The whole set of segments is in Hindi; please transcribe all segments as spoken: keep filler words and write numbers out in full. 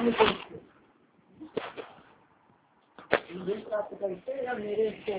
मांग मुझे प्राप्त करके या मेरे से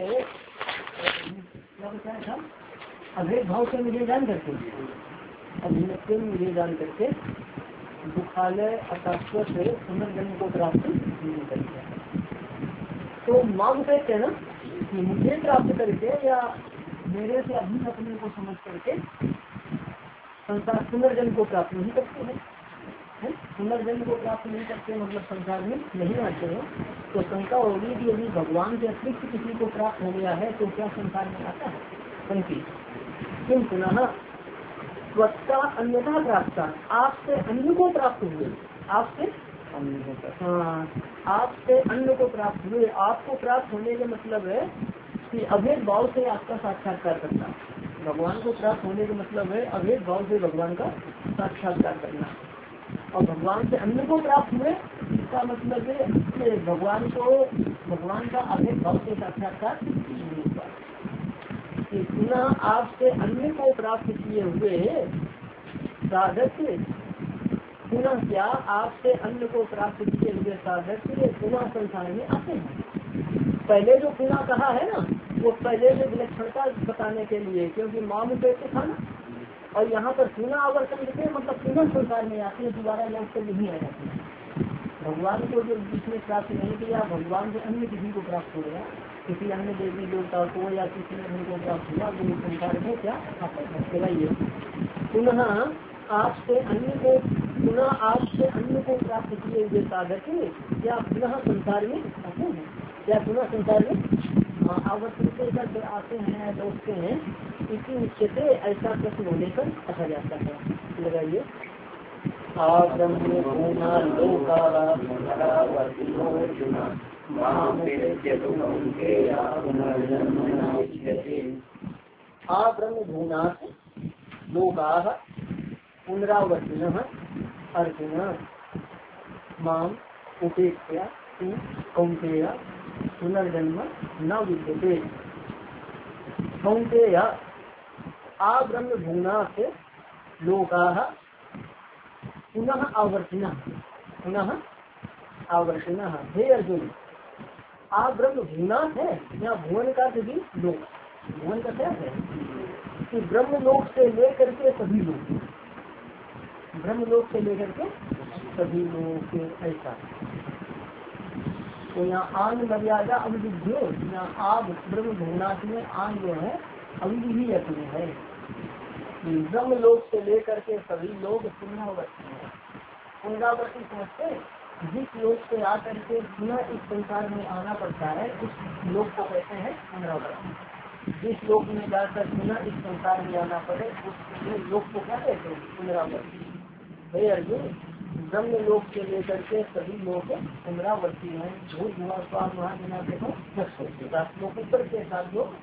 अभेद भाव से मुझे जान करके अभिनव मुझे जान करके दुखालय अशाश्व से पुनर्जन्म को प्राप्त नहीं करके। तो मांग कहते हैं ना कि मुझे प्राप्त करके या मेरे से अभिन्न अपने को समझ करके संसार पुनर्जन्म को प्राप्त नहीं करते हैं। पुनर्जन्म को प्राप्त नहीं करते मतलब संसार में नहीं आते हैं। तो शंका होगी कि यदि भगवान के अतिरिक्त किसी को प्राप्त हो गया है तो क्या संसार में आता है? क्योंकि किम पुनः स्वच्छता अन्यथा प्राप्त, आपसे अन्य को प्राप्त हुए, आपसे हाँ आपसे अन्य को प्राप्त हुए। आपको प्राप्त होने का मतलब है कि अभेद भाव से आपका साक्षात्कार करना। भगवान को प्राप्त होने का मतलब है अभेद भाव से भगवान का साक्षात्कार करना। और भगवान से अन्य को प्राप्त हुए इसका मतलब है भगवान को भगवान का अभेद भाव से साक्षात्कार नहीं होता। पुनः आपसे अन्य को प्राप्त किए हुए साधक पुनः क्या आपसे अन्य को प्राप्त किए हुए साधक पुनः संसार में आते हैं। पहले जो पुनः कहा है ना वो पहले से विलक्षणता बताने के लिए, क्योंकि माम कैसे था ना, और यहाँ पर पुनः आवर्तन के मतलब पुनः संसार में आते हैं, दोबारा लोग से नहीं आ जाते हैं। भगवान को जो जिसने प्राप्त नहीं किया, भगवान से अन्य किसी को प्राप्त हो गया, किसी अन्य देवी देवता को या किसी अन्य को प्राप्त हुआ तो संसार में क्या चलाइए। पुनः आपसे अन्य को पुनः आपसे अन्य को प्राप्त किए हुए साधक क्या पुनः संसार में आते हैं, क्या पुनः संसार में आवर्तन से आते हैं लौटते हैं। इसी निश्चय से ऐसा प्रश्न होने पर कहा जाता है। लगाइए आप ब्रह्म भूनाथ लोकाः पुनरावर्तिनः अर्जुन माम उपेक्ष्य तु कौन्तेय पुनर्जन्म न विद्यते। कौन्तेय आ ब्रह्म भूनाथ लोकाः पुनः आवर्तिनः पुनः आवर्तिनः। हे अर्जुन आप ब्रह्म भूनाथ है, यहाँ भुवन का भी लोक, भुवन का क्या है कि ब्रह्म लोक से लेकर के सभी लोग, ब्रह्म लोक से लेकर के सभी लोग ऐसा। तो यहाँ आन मर्यादा अविधि, यहाँ आप ब्रह्म भुवनाथ में आन जो है अविधि ही अपनी है। ब्रह्म लोक से लेकर के सभी लोग पुनरावर्ती है। पुनरावर्ती समझते जिस लोक से आकर के पुनः इस संसार में आना पड़ता है उस लोक को कहते हैं पुनरावर्ती। जिस लोक में जाकर पुनः इस संसार में आना पड़े उस लोक को क्या कहते हैं? पुनरावर्ती। हे अर्जुन ब्रह्म लोक से लेकर के सभी लोग पुनरावर्ती है। भूल भुआ स्वाद महाजना देखो सात लोग ऊपर के सात लोग।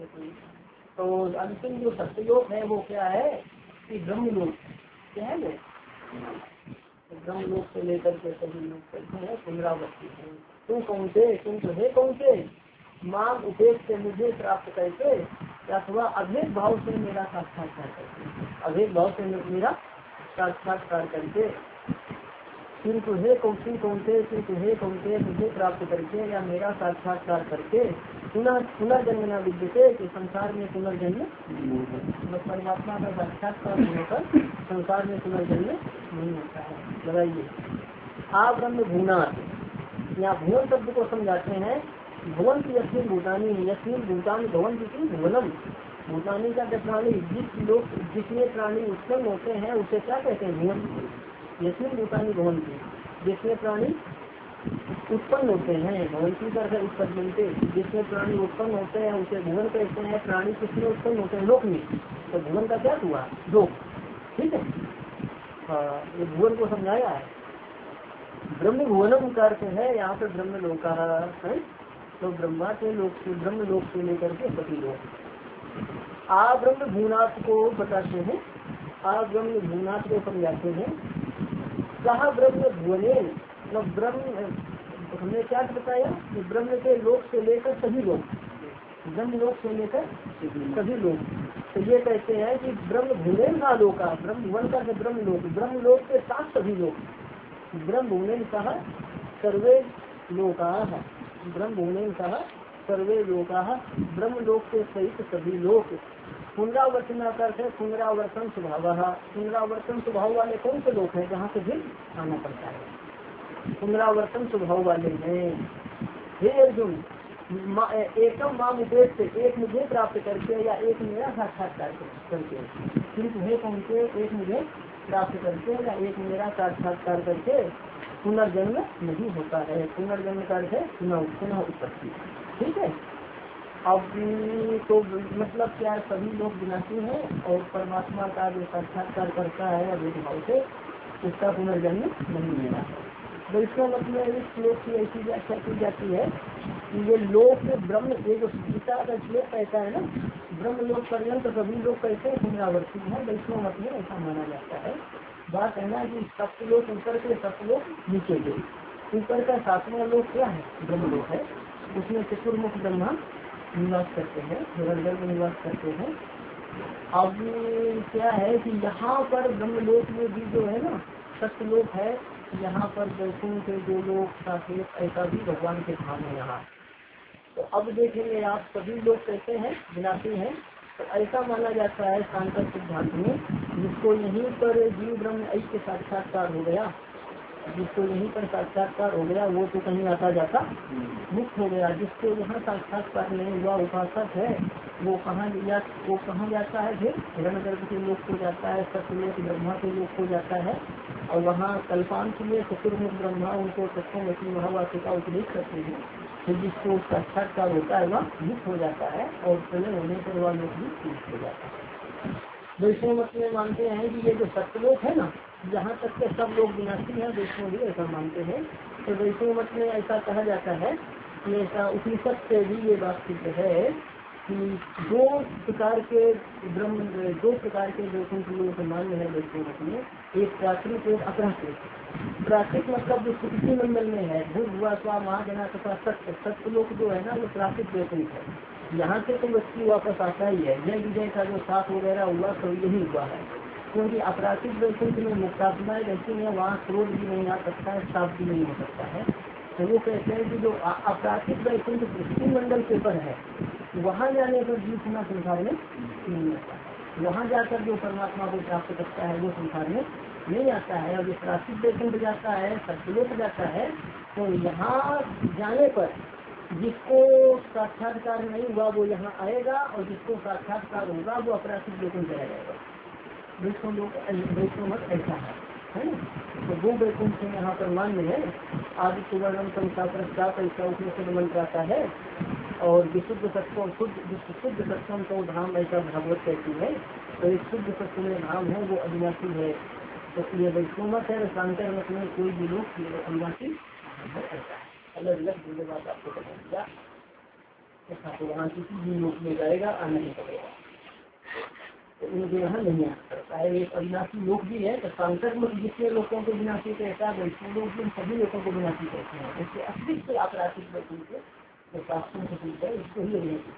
तो अंतिम जो सत्यलोक है वो क्या है कि ब्रह्म लोक क्या है वो ब्रह्म लोक से लेकर के सभी लोग कहते हैं पुनरावर्ती है। तुम कौन से तुम तो है कौन से माम उपेक्ष से मुझे प्राप्त करके अथवा अभेद भाव से मेरा साक्षात्कार करके, अभेद भाव से मेरा साक्षात्कार करके किंतु हे कौन कौन से किंतु हे कौन से मुझे प्राप्त करके या मेरा साक्षात्कार करके पुनः पुनर्जन्म न विद्यते कि संसार में पुनर्जन्म परमात्मा का साक्षात्कार होने पर संसार में पुनर्जन्म नहीं होता है। लगाइए आ ब्रह्म भूनाथ, यहाँ भुवन शब्द को समझाते हैं। भुवन की यस्मिन भूतानी, यस्मिन भूतानी भवन की भुवनम, भूतानी का प्राणी जिस लोग जिसमें प्राणी उत्पन्न होते हैं उसे क्या कहते हैं? भुवन। यस्मिन भूतानी भवन की, जिसमें प्राणी उत्पन्न होते हैं, भवन की तरह उत्पन्न बनते, जिसमें प्राणी उत्पन्न होते हैं उसे भुवन कहते हैं। प्राणी किसमें उत्पन्न होते हैं? लोक में। तो भुवन का क्या हुआ? लोक। ठीक है, हाँ ये भुवन को समझाया है। ब्रह्म भुवनम का अर्थ है यहाँ पे ब्रह्म लोका है। तो ब्रह्मा के लोक से ब्रह्म लोक से लेकर के सभी लोग आ ब्रह्म भूनाथ को बताते हैं। आ ब्रह्म भूनाथ को समझाते हैं। कहा ब्रह्म भुवने मतलब ब्रह्म हमने क्या बताया कि ब्रह्म के लोक से लेकर सभी लोग, ब्रह्म लोक से लेकर सभी लोग। तो ये कहते हैं कि ब्रह्म भुवन का लोका, ब्रह्म भुवन का ब्रह्म लोक, ब्रह्म लोक के साथ सभी लोग, ब्रह्म भुवनेन सह सर्वे लोकाः, ब्रह्म भुवनेन सह सर्वे लोकाः, ब्रह्म लोक के सहित सभी लोग। पुनरावर्तन करते हैं पुनरावर्तन स्वभाव, पुनरावर्तन स्वभाव वाले कौन से लोग हैं जहाँ से फिर आना पड़ता है, पुनरावर्तन स्वभाव वाले हैं। हे अर्जुन, एकम माम उपेक्ष से, एक मुझे प्राप्त करके या एक मेरा साक्षात्कार करके, सिर्फ है कौन से, एक मुझे प्राप्त करके या एक मेरा साक्षात्कार करके पुनर्जन्म नहीं होता है। पुनर्जन्म का अर्थ है पुनः पुनः उत्पत्ति। ठीक है, अब तो मतलब क्या है, सभी लोग विनाशी हैं और परमात्मा का जो साक्षात्कार करता है अद्वैत भाव से उसका पुनर्जन्म नहीं लेना है। तो इसका मतलब इस श्लोक की ऐसी व्याख्या की जाती है कि ये लोक ब्रह्म, ये जो गीता का श्लोक कहता है ना, ब्रह्म लोक पर्यंत सभी लोग कैसे पुनरावर्ती है, वैष्णव मत में ऐसा माना जाता है। बात है ना कि सप्तलोक ऊपर के, सप्तलोक नीचे के। ऊपर का सातवां लोक क्या है, ब्रह्म लोक है, उसमें चतुर्मुख ब्रह्मा निवास करते हैं, निरंतर में निवास करते हैं। अब क्या है कि यहाँ पर ब्रह्मलोक में भी जो है ना सत्यलोक है, यहाँ पर वैकुंठ के जो लोग साकेत ऐसा भी भगवान के धाम है यहाँ। तो अब देखेंगे आप सभी लोग कैसे हैं, विनाशी हैं। तो ऐसा माना जाता है सांकर सिद्धांत में, जिसको यहीं पर जीव ब्रह्म ऐक्य साक्षात्कार हो गया, जिसको यहीं पर साक्षात्कार हो गया वो तो कहीं आता जाता मुक्त हो गया। जिसको यहाँ साक्षात्कार नहीं हुआ उपासक है वो कहाँ या वो कहाँ जाता है, फिर हिरण्यगर्भ के लोक को जाता है, सत्यलोक ब्रह्मा के लोक को जाता है। और वहाँ कल्पांत के लिए चतुर्मुख ब्रह्मा उनको सत्यम महावाक्य का उपदेश करते हैं। फिर जिसको साक्षात्कार होता है वह मुक्त हो जाता है और प्रलय होने पर वह लोग भी मुक्त हो जाता है। वैष्णव मत में मानते हैं कि ये जो सत्यलोक है ना, जहाँ तक के सब लोग विनाशी हैं, वैष्णव भी ऐसा मानते हैं। तो वैष्णव मत में ऐसा कहा जाता है कि ऐसा उपनिषद से भी ये बात सिद्ध है कि दो प्रकार के ब्रह्म, दो प्रकार के वैकुंठ लोग मान्य है वैष्णव मत में, एक प्राकृत एक अपराकृत। प्राकृत मतलब जो सुकृति मंडल में है, भूत हुआ स्वा महाजना तथा सत्य, सत्य लोग जो है ना वो प्राकृत वैकुंठ है। यहाँ से तो व्यक्ति वापस आता ही है, जय विजय का जो साथ वगैरह हुआ तो यही हुआ है। क्योंकि अपराधिक वैकुंठ में मुक्तात्माएं रहती है, वहाँ क्रोध भी नहीं आ सकता है, साफ भी नहीं हो सकता है। तो वो कहते हैं कि जो अपराधिक वैकुंठ पृथ्वी मंडल के ऊपर है, वहाँ जाने पर जीव पुनः संसार में नहीं आता है। वहाँ जाकर जो परमात्मा को प्राप्त करता है वो संसार में नहीं आता है। और जो प्राकृतिक वैकुंठ जाता है, सत्यलोक जाता है, तो यहाँ जाने पर जिसको साक्षात्कार नहीं हुआ वो यहाँ आएगा और जिसको साक्षात्कार होगा वो अपराधिक वैकुंठ चला जाएगा। वैष्णव लोग वैष्णव मत ऐसा है, है ना। तो वो वैकुंठ यहाँ पर मान्य है। आदि सुवर्णम संसार ऐसा उपनिषद मंत्र आता है। और विशुद्ध सत्वम शुद्ध शुद्ध सत्वम तो धाम ऐसा भागवत कहती है। तो एक शुद्ध सत्व में धाम है वो अविनाशी है। तो ये वैष्णव मत है, शांकर मत में कोई भी लोग अविनाशी ऐसा है। अलग अलग दूसरे बात आपको पता दिया, तो वहाँ किसी भी लोग में जाएगा आना नहीं पड़ेगा, तो उनके यहाँ नहीं आ सकता है। एक अविनाशी लोग भी है, तो सांकर मत जितने लोगों को विनाशी कहता है वैष्णव लोग भी सभी लोगों को विनाशी कहते हैं। इसके अतिरिक्त आपराधिक वैकुंठ जो शास्त्रों से ठीक है इसको ही अविनाशी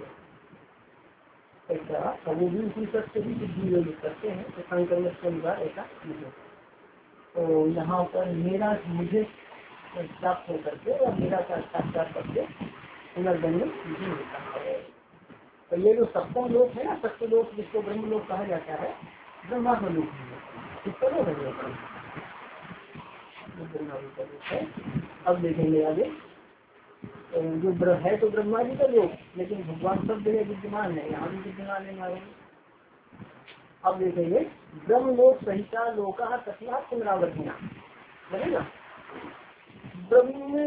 कहते हैं। ऐसा कभी भी उसी सत्य भी सिद्धि योग करते हैं, तो सांकर मत के अनुसार ऐसा नहीं होता। तो यहाँ पर मेरा मुझे प्राप्त होकर के और मेरा साक्षात्कार करके पुनर्जन्म नहीं होता है। तो ये जो सप्तम लोक है ना, सत्य लोक जिसको ब्रह्म लोक कहा जाता है, ब्रह्मा का लोक है। अब देखेंगे आगे, जो ब्रह्म है तो ब्रह्मा जी का लोक, लेकिन भगवान सब जगह विद्यमान है, यहाँ भी विद्यमान है हमारे। अब देखेंगे ब्रह्म लोक सहिता लोका तस्या पुनरावर्तिना, बनेगा ब्रह्म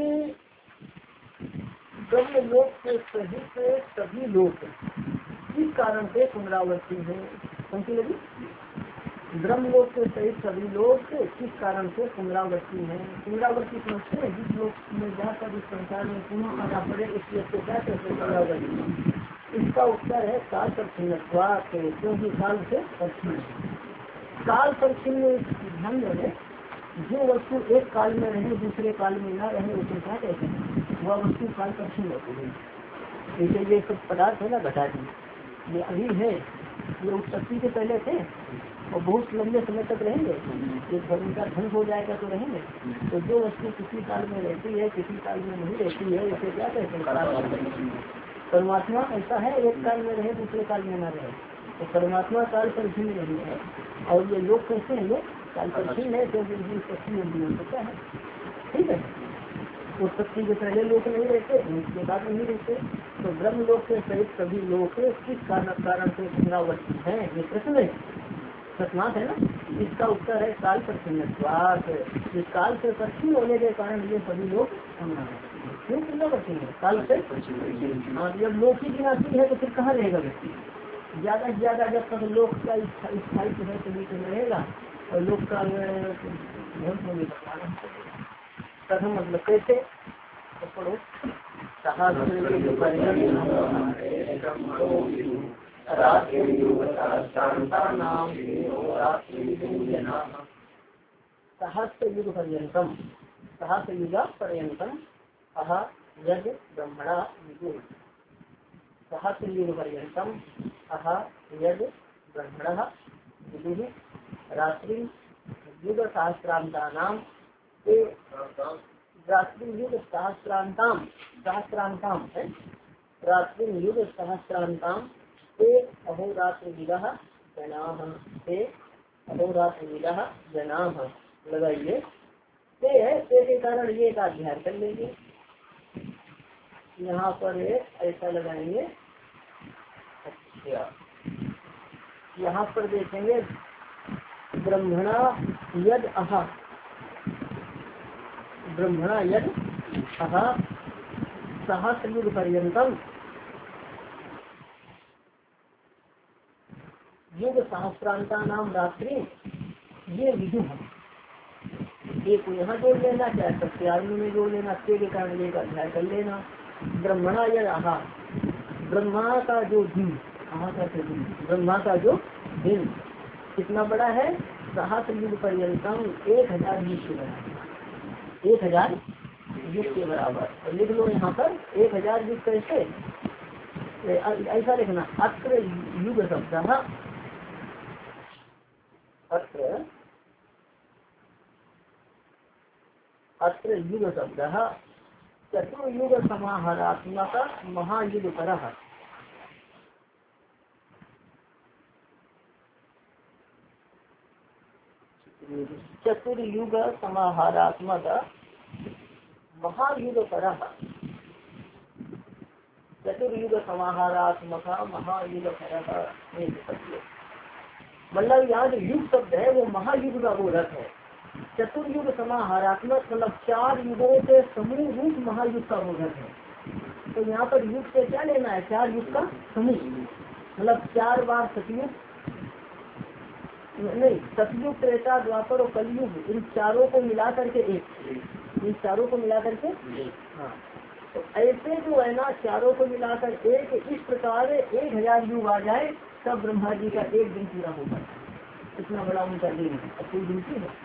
ब्रह्म लोक के सहित सभी लोग किस कारण से पुनरावर्ती है। समझी लगी, ब्रह्म लोक के सहित सभी लोग किस कारण से पुनरावर्ती है। पुनरावर्ती समझते हैं जिस लोक में जाकर इस संसार में पुनः आना पड़े, इसलिए तो क्या कहते हैं पुनरावर्ती। इसका उत्तर है काल परिच्छिन्न, क्योंकि काल से परिच्छिन्न, काल परिच्छिन्न ध्यान दें। जो वस्तु एक काल में रहे दूसरे काल में न रहे उसे क्या कहते हैं, वह वस्तु काल परिच्छिन्न होती है। जैसे ये सब पदार्थ है ना, घटा दी ये अभी है, ये उत्पत्ति के पहले थे, और बहुत लंबे समय तक रहेंगे, एक धर्म का ध्वंस हो जाएगा तो रहेंगे। तो जो वस्तु किसी काल में रहती है किसी काल में नहीं रहती है उसे क्या कहते हैं? परमात्मा ऐसा है, एक काल में रहे दूसरे काल में न रहे। तो परमात्मा काल पर भिन्न नहीं है। और ये लोग कैसे हैं? लोग काल पर भिन्न है क्योंकि क्या है, ठीक है। उत्पत्ति के पहले लोग नहीं रहते, उसके बाद नहीं रहते। तो ब्रह्म लोक के सहित सभी लोग किस कारण कारण से पुनरावर्ती है? ये प्रश्न है, प्रश्नार्थ है ना। इसका उत्तर है काल परिच्छिन्नत्वात्। इस काल से पश्चिम होने के कारण ये सभी लोग क्यों पुनरावर्ती है? काल से। हाँ, जब लोक ही विनाशी है तो फिर कहाँ रहेगा व्यक्ति? ज्यादा से ज्यादा जब तक लोक का स्थायित्व है तभी तो रहेगा, और लोक का ध्वंस होने का कारण प्रथम मतलब कैसे? तो पढ़ो सहस्र युग पर्यंतम, सहस्र युग पर्यंतम अह यद ब्रह्मणा विदुः, सहस्र युग पर्यंतम अह यद ब्रह्मणः विदुः रात्रि युग सहस्रांतानाम रात्रि युग सहस्रांताम सहस्रांताम है रात्रि युग सहस्रांताम ते अहोरात्र विदः जनाः ते अहोरात्र विदः जनाः लगाइए। ते है, ते के कारण ये एक अध्ययन कर लेंगे। यहाँ पर ऐसा लगाएंगे। अच्छा, यहाँ पर देखेंगे ब्रह्मणा यद अह, ब्रह्मणा यद अह सहस्र युग पर्यंतम युग सहस्रांता नाम रात्रि, ये विदु है। एक यहाँ जोड़ लेना, चाहे सत्याग्नि में जोड़ लेना, के कारण एक अध्याय कर लेना। ब्रह्मणा यद अह, ब्रह्मा का जो दिन, अहा का दिन, ब्रह्मा का जो दिन कितना बड़ा है? सहस्र युग पर्यंतम, एक हजार युग के बराबर, एक हजार युग के बराबर। और लिख लो यहाँ पर एक हजार युग कैसे? ऐसा लिखना, अत्र युग शब्द, अत्र अत्र युग शब्द चतुर्युग समाहारात्मक महायुग परः, चतुर्युग समाहारात्मक महायुग परः, चतुर्युग समाहारात्मक महायुग परः। मतलब यहाँ जो युग शब्द है वो महायुग का बोधक है। चतुर्युग समाहारात्मक मतलब चार युगों के समूह रूप महायुग का बोधक है। तो यहाँ पर युग से क्या लेना है? चार युग का समूह, मतलब चार बार सतयुग, नहीं सतयुग त्रेता द्वापर और कलयुग, इन चारों को मिला करके एक, इन चारों को मिला करके हाँ। तो ऐसे जो है ना चारों को मिलाकर एक, इस प्रकार एक हजार युग आ जाए तब ब्रह्मा जी का एक दिन पूरा होगा। इतना बड़ा उनका दिन है, अब कोई गिनती है?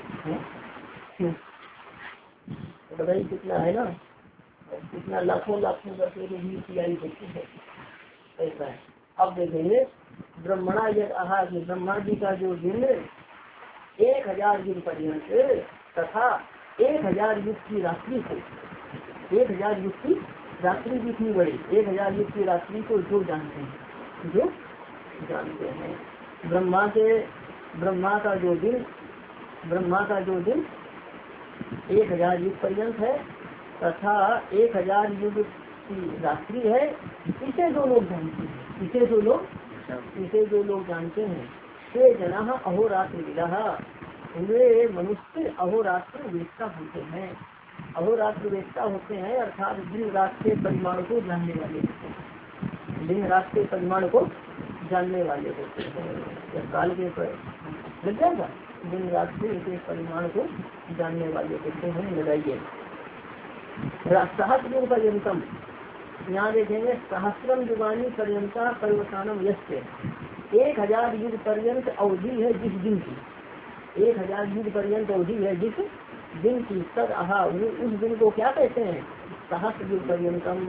बताइए कितना है ना, कितना लाखों लाखों वर्षों की तैयारी होती है, ऐसा है। अब देखेंगे ब्रह्मणा यद आहा, ब्रह्मा जी का जो दिन एक हजार युग पर्यंत तथा एक हजार युग की रात्रि को, एक हजार युग की रात्रि जितनी बड़ी, एक हजार युग की रात्रि को जो जानते हैं, जो जानते हैं ब्रह्मा के, ब्रह्मा का जो दिन, ब्रह्मा का जो दिन एक हजार युग पर्यंत है तथा एक हजार युग की रात्रि है, इसे जो लोग जानते हैं, इसे जो लोग इसे जो लोग जानते हैं ते जना अहोरात्र विदः, वे मनुष्य अहोरात्र वेदता होते हैं। अहोरात्र वेदता होते हैं अर्थात दिन रात के परिमाण को जानने वाले होते हैं, दिन रात के परिमाण को जानने वाले होते हैं। काल के लग जाएगा, दिन रात के परिमाण को जानने वाले होते हैं। लगाइए सहस्र युग पर्यंतम, यहाँ देखेंगे सहस्रम युगानी पर्यंता पर्वतानम यस्य, एक हजार युग पर्यंत अवधि है जिस दिन की, एक हजार युग पर्यंत अवधि है जिस दिन की, तद आहा उस दिन को क्या कहते हैं? सहस्र युग पर्यंतम।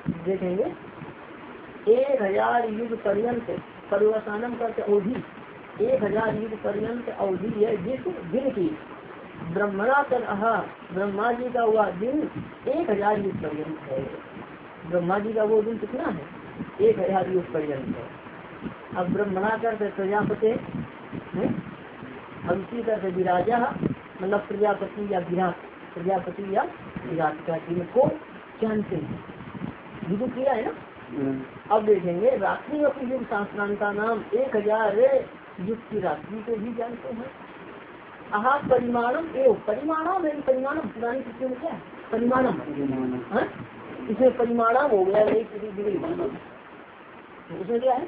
देखेंगे एक हजार युग पर्यंत पर्वतानम करते अवधि, एक हजार युग पर्यंत अवधि है जिस दिन की ब्रह्मणा तन अहा ब्रह्मा जी का हुआ दिन एक हजार युग पर्यंत है। ब्रह्मा जी का वो दिन कितना है? एक हजार युग पर्यंत है। अब ब्रह्मणा करते प्रजापति, अंशी करते विराजा, मतलब प्रजापति या विराट, प्रजापति या विराट का दिन को जानते हैं, विदु किया है ना। अब देखेंगे रात्रि अपनी युग शास्त्रांता नाम एक हजार युग की रात्रि को भी जानते हैं। आहा परिमाणम एवं परिमाणम है, परिमाणम पुरानी कृतियों में क्या है? परिमाणम, इसमें परिमाणम हो गया नहीं किसी डिग्री, उसमें क्या है?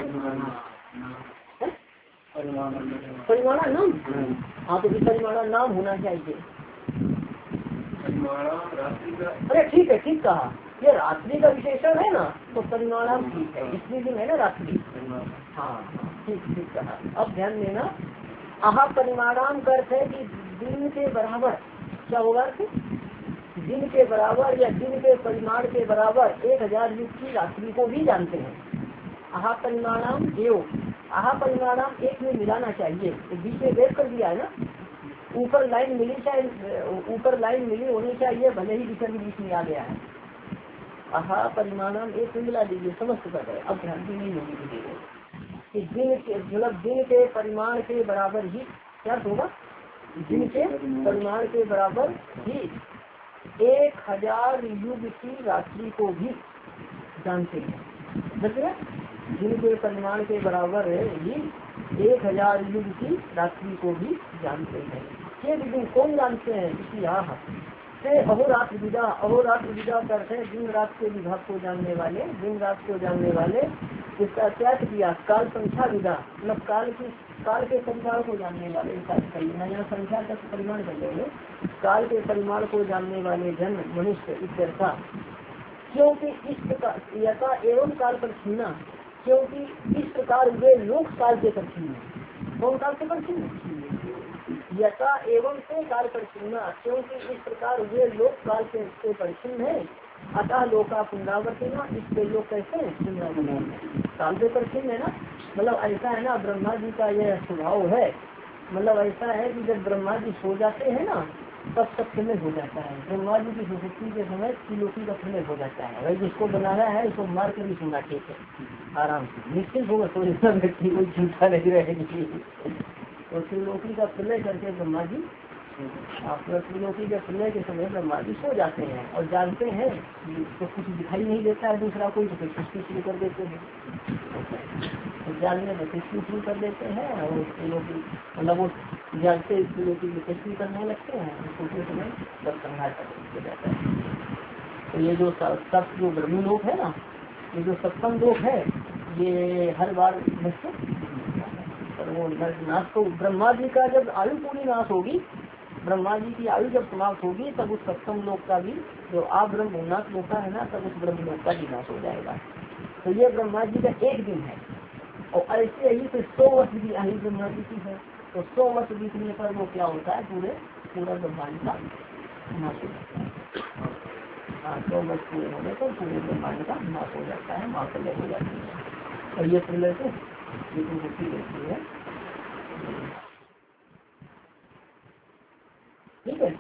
परिमाणा नाम। हाँ तो परिमाणा नाम होना चाहिए। अरे ठीक है, ठीक कहा, ये रात्रि का विशेषण है ना, तो परिमाणम ठीक है, इसलिए दिन है ना रात्रि। हाँ ठीक ठीक कहा। अब ध्यान देना, आहा परिमाणाम का अर्थ है कि दिन के बराबर, क्या होगा? दिन के बराबर या दिन के परिमाण के बराबर एक हजार युग की रात्रि को भी जानते हैं। आहा परिमाणाम एवं, आहा परिमाणाम एक में मिलाना चाहिए, तो बीच में वेद कर दिया है ना, ऊपर लाइन मिली चाहिए, ऊपर लाइन मिली होनी चाहिए, भले ही विसर्ग बीच में आ गया है। आहा परिमाणाम एक में मिला दीजिए, समस्त कर रहे, अब ध्यान नहीं होगी दीजिए कि दिन के मतलब दिन के परिमाण के बराबर ही क्या होगा? दिन के परिमाण के बराबर ही एक हजार युग की रात्रि को भी जानते हैं। देखिए दिन के परिमाण के बराबर ही एक हजार युग की रात्रि को भी जानते हैं। ये विधि कौन जानते हैं? इतिहास से अहोरात्र विदा, अहोरात्र विदा करते हैं दिन रात के विभाग को जानने वाले, दिन रात को जानने वाले। इसका क्या किया? काल संख्या विदा, मतलब काल की काल के परिमाण को जानने वाले, यहाँ संख्या का परिमाण कर लेंगे, काल के परिमाण को जानने वाले जन मनुष्य इत्यर्था। क्योंकि इस प्रकार यथा एवं काल पर छीना, क्योंकि इस प्रकार वे लोक काल के पर छीना। कौन काल के पर छीना? यथा एवं से काल पर छीना, क्योंकि इस प्रकार वे लोक काल के पर छीन है। अतः लोका पुनरावर्ती ना, इसके लोग कैसे पुनरावर्ती काल के पर छीन है ना, मतलब ऐसा है ना, ब्रह्मा जी का यह स्वभाव है, मतलब ऐसा है कि जब ब्रह्मा जी सो जाते हैं ना तब सब समय हो जाता है। ब्रह्मा जी की सुशक्ति के समय त्रिलोकी का समय हो जाता है। भाई जिसको बनाना है उसको मार कर भी सुना, ठीक है, आराम से निश्चित होगा, तो व्यक्ति कोई चिंता नहीं रहेगी। तो त्रिलोकी का प्रलय करके ब्रह्मा जी अपना त्रिलोकी के प्रलय के समय ब्रह्मा जी सो जाते हैं और जानते हैं तो कुछ दिखाई नहीं देता है दूसरा कोई, तो फिर सृष्टि शुरू कर देते हैं, तो जानने में सृष्टि शुरू कर देते हैं और त्रिलोकी मतलब वो जानते त्रिलोकी की सृष्टि करने लगते हैं, सोते समय सब संहार कर जाता है। तो ये जो सब जो ब्रह्मी लोक है ना, ये जो सत्संग लोक है, ये हर बार पर वो नाश को ब्रह्मा जी का जब आयु पूरी नाश होगी, ब्रह्मा जी की आयु जब समाप्त होगी तब उस सप्तम लोक का भी जो आप ब्रह्म उन्नाथ होता है ना, तब उस ब्रह्म लोक का भी नाश हो जाएगा। तो ये ब्रह्मा जी का एक दिन है। और ऐसे ही तो सौ वर्ष की आयु ब्रह्मा जी की है, तो सौ वर्ष बीतने पर वो क्या होता है, पूरे पूरा ब्रह्मांड का नाश हो जाता है। हाँ, सौ वर्ष पूरे होने पर पूरे ब्रह्मांड का नाश हो जाता है, महाप्रलय हो जाती है। और ये प्रलय से होती रहती है, ठीक है।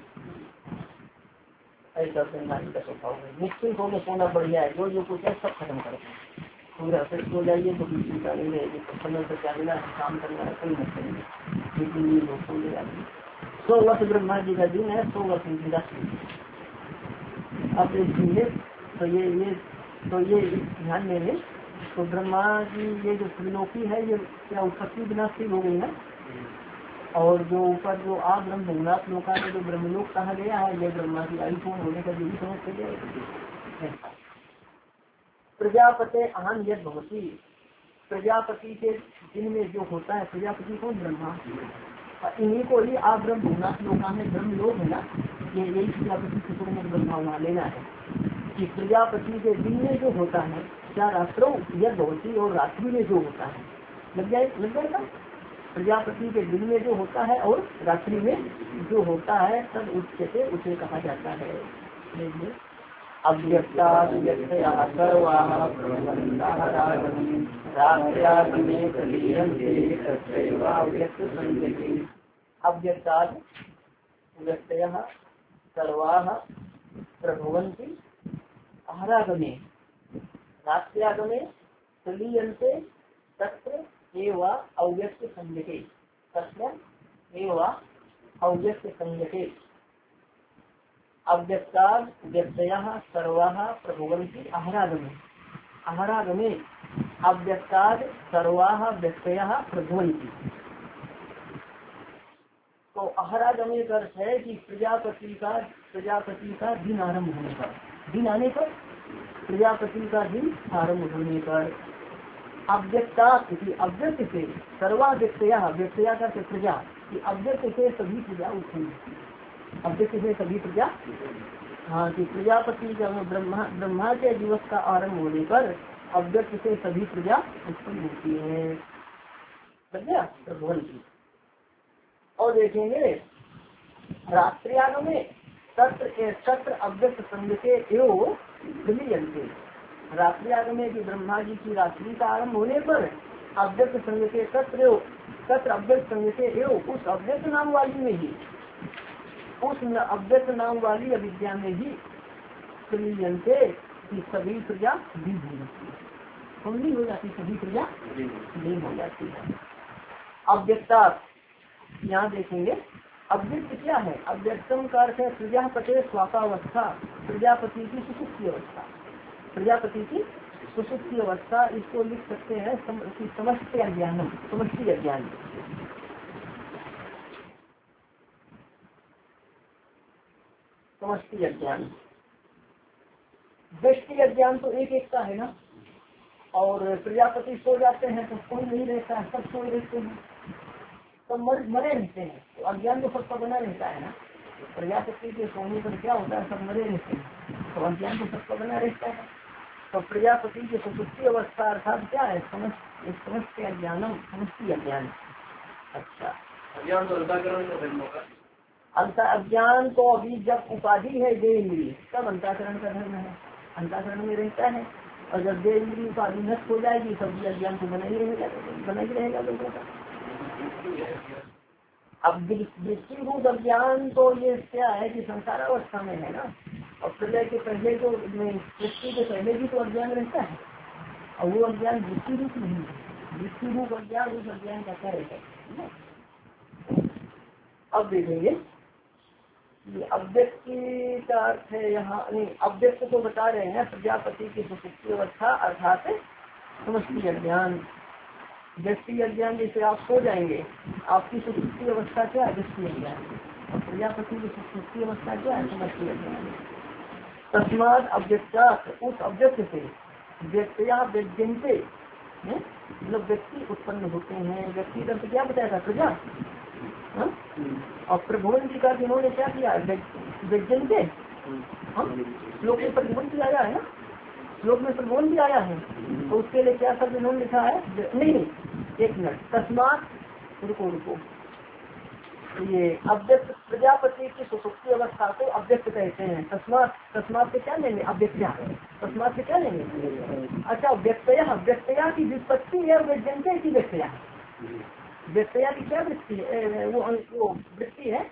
ऐसा ब्रह्मांड का स्वभाव है। निश्चित होकर सोना बढ़िया है, जो जो कुछ है सब खत्म करते हैं, पूरा से सो जाइए तो कोई चिंता नहीं रहेगी, समय से चलना है, काम करना है, कोई मत करेंगे, लेकिन ये लोग सो जाएंगे। सौ वर्ष ब्रह्मा जी का दिन है, सौ वर्ष की राशि। अब इसलिए तो ये ये तो ये ध्यान देंगे। तो ब्रह्मा जी ये जो त्रिलोकी है ये क्या उत्पत्ति विनाशी हो गई है, और जो ऊपर जो आप ब्रह्म भूनाथ लोका में जो ब्रह्मलोक कहा गया है, ये ब्रह्मा की आयु पूर्ण होने का यही समझ कर जाएगा। प्रजापति अहम यद भवती, प्रजापति के दिन में जो होता है, प्रजापति कौन? ब्रह्मा। इन्हीं को ही आप ब्रह्म भूनाथ लोका में ब्रह्म लोक है ना, ये यही प्रजापति क्षेत्र में ब्रह्मा वहाँ लेना है कि प्रजापति के दिन में जो होता है, क्या रात्रों यद भवती, और रात्रि में जो होता है, लग जाए लग जाएगा। प्रजापति के दिन में जो होता है और रात्रि में जो होता है तब उच्च से उसे कहा जाता है। अव्यक्तात् व्यक्तयः सर्वाः प्रभवन्तः रागमे रात्र्यागमे प्रलीयन्ते तत्रैवाव्यक्तसंज्ञके। अव्यक्तात् व्यक्तयः सर्वाः प्रभवन्ति आरागमे रात्र्यागमे प्रलीयन्ते तत्र एव अव्यक्त संज्ञके। तत्र एव अव्यक्त संज्ञके। अव्यक्तात् व्यक्तयः सर्वाः प्रभवन्ति आरागमे आरागमे अव्यक्तात् सर्वाः व्यक्तयः प्रभवन्ति। तो अहरागमे का अर्थ है कि प्रजापति का प्रजापति का दिन आरंभ होने पर, दिन आने पर प्रजापति का दिन आरंभ होने पर अव्यक्ता अव्यक्त से सर्वा व्यक्तया व्यक्तया का प्रजा कि अव्यक्त से सभी प्रजा उत्पन्न, अव्यक्त से सभी प्रजा। हाँ कि प्रजापति का ब्रह्मा ब्रह्मा के दिवस का आरंभ होने पर अव्यक्त से सभी प्रजा उत्पन्न होती है प्रजा प्रभवंती। और देखेंगे रात्रियागमे सत्र सत्र अव्यक्त संज्ञके एवं प्रलीयन्ते। रात्रियागमे की ब्रह्मा जी की रात्रि का आरंभ होने पर अव्यक्त संज्ञके सत्र सत्र अव्यक्त संज्ञके एवं उस अव्यक्त नाम वाली में ही उस अव्यक्त नाम वाली अविद्या में ही प्रलीयन्ते की सभी प्रजा लीन हो जाती है। कौन हो जाती सभी प्रजा लीन हो जाती है। अव्यक्ता यहाँ देखेंगे अव्यक्त क्या है। अव्यक्तम का अर्थ है प्रजापति स्वापावस्था, प्रजापति की सुसुप्ति अवस्था, प्रजापति की सुसुप्ति अवस्था। इसको लिख सकते हैं सम, समष्टि अज्ञानम, समष्टि अज्ञान, समष्टि अज्ञान। व्यष्टि अज्ञान तो एक एक का है ना, और प्रजापति सो जाते हैं तो कोई नहीं रहता है, सब सोए रहते हैं, सब मर मरे रहते हैं, तो अज्ञान तो सबका बना रहता है ना। प्रजापति के सोने पर क्या होता है, सब मरे रहते हैं, तो अज्ञान तो सबका बना रहता है। तो प्रजापति की सुसुप्ति अवस्था अर्थात क्या है, समस्त अज्ञानम, समष्टि अज्ञान। अच्छा अज्ञान तो अंतःकरण का अंत अज्ञान तो अभी जब उपाधि है देह इंद्रिय तब अंतःकरण का धर्म है, अंतःकरण में रहता है। और जब देह इंद्रिय उपाधि नष्ट हो जाएगी तब अज्ञान तो बना ही रहेगा, बना ही रहेगा लोगों का। अब दृष्टि रूप अज्ञान तो ये क्या है कि संसार अवस्था में है ना, और प्रलय के पहले जो सृष्टि के पहले भी तो अज्ञान रहता है, और वो अज्ञान दृष्टि रूप नहीं है। दृष्टि रूप अज्ञान उस अज्ञान का क्या रहता है। अब देखेंगे ये अव्यक्त का अर्थ है यहाँ, नहीं अव्यक्त तो बता रहे हैं प्रजापति की सुसुप्ति अवस्था अर्थात समष्टि अज्ञान। व्यक्ति अज्ञान जैसे आप सो जाएंगे, आपकी सुसुप्ति अवस्था क्या है, व्यक्ति अज्ञान, और प्रजापति की सुसुप्ति अवस्था क्या है, समष्टि अज्ञान। तस्मात् अव्यक्ता उस अव्यक्त से व्यक्तिया व्यज्यन्ते मतलब व्यक्ति उत्पन्न होते हैं। व्यक्ति का क्या बताया था, प्रजा। हाँ? और प्रभुवन जी का इन्होंने क्या किया, व्यज्यन्ते। श्लोक में प्रभुवन भी आया है ना, श्लोक में प्रभुवन भी आया है, तो उसके लिए क्या शब्द इन्होंने लिखा है, नहीं नहीं एक मिनट, तस्मात् रुको रुको ये अव्यक्त प्रजापति की सुसुप्ति अवस्था को अव्यक्त कहते हैं। तस्मात् तस्मात् से क्या लेंगे, अव्यक्त्या, तस्मात् से क्या लेंगे। अच्छा व्यक्तया, व्यक्तया की व्युत्पत्ति है, व्यज्यन्ते की व्यक्तया, व्यक्तया की क्या वृत्ति है, वो वो वृत्ति है,